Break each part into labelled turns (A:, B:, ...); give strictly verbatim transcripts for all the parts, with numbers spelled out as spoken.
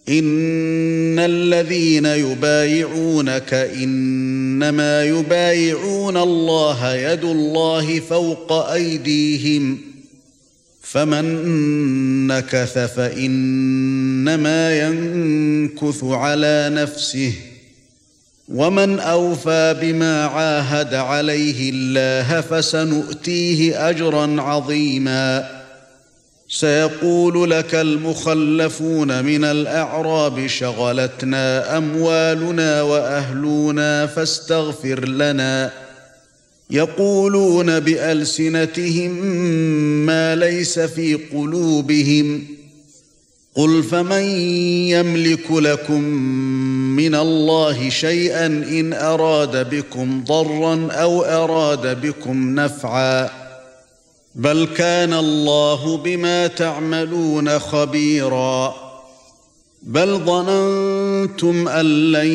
A: إن الذين يبايعونك إنما يبايعون الله يد الله فوق أيديهم فمن نكث فإنما ينكث على نفسه ومن أوفى بما عاهد عليه الله فسنؤتيه أجرا عظيما سيقول لك المخلفون من الأعراب شغلتنا أموالنا وأهلنا فاستغفر لنا يقولون بألسنتهم ما ليس في قلوبهم قل فمن يملك لكم من الله شيئا إن أراد بكم ضرا أو أراد بكم نفعا بل كان الله بما تعملون خبيرا بل ظننتم أن لن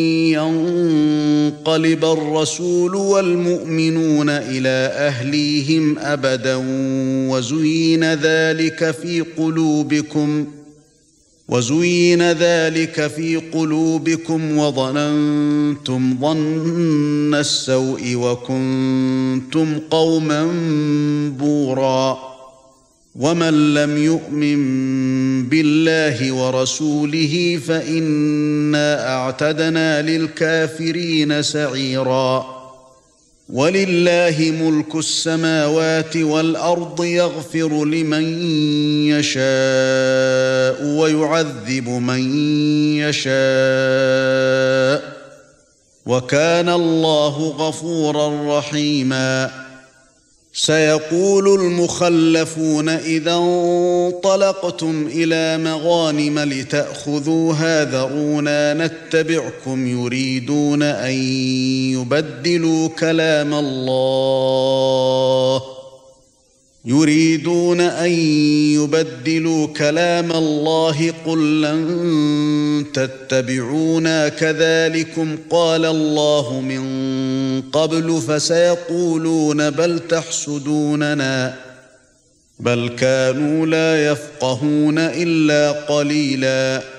A: ينقلب الرسول والمؤمنون إلى أهليهم أبدا وزين ذلك في قلوبكم وزين ذلك في قلوبكم وظننتم ظن السوء وكنتم قوما بورا ومن لم يؤمن بالله ورسوله فإنا أعتدنا للكافرين سعيرا ولله ملك السماوات والأرض يغفر لمن يشاء ويعذب من يشاء وكان الله غفورا رحيما سيقول المخلفون إذا انطلقتم إلى مغانم لتأخذوها ذرونا نتبعكم يريدون أن يبدلوا كلام الله يريدون أن يبدلوا كلام الله قل لن تتبعونا كذلكم قال الله من قبل فسيقولون بل تحسدوننا بل كانوا لا يفقهون إلا قليلا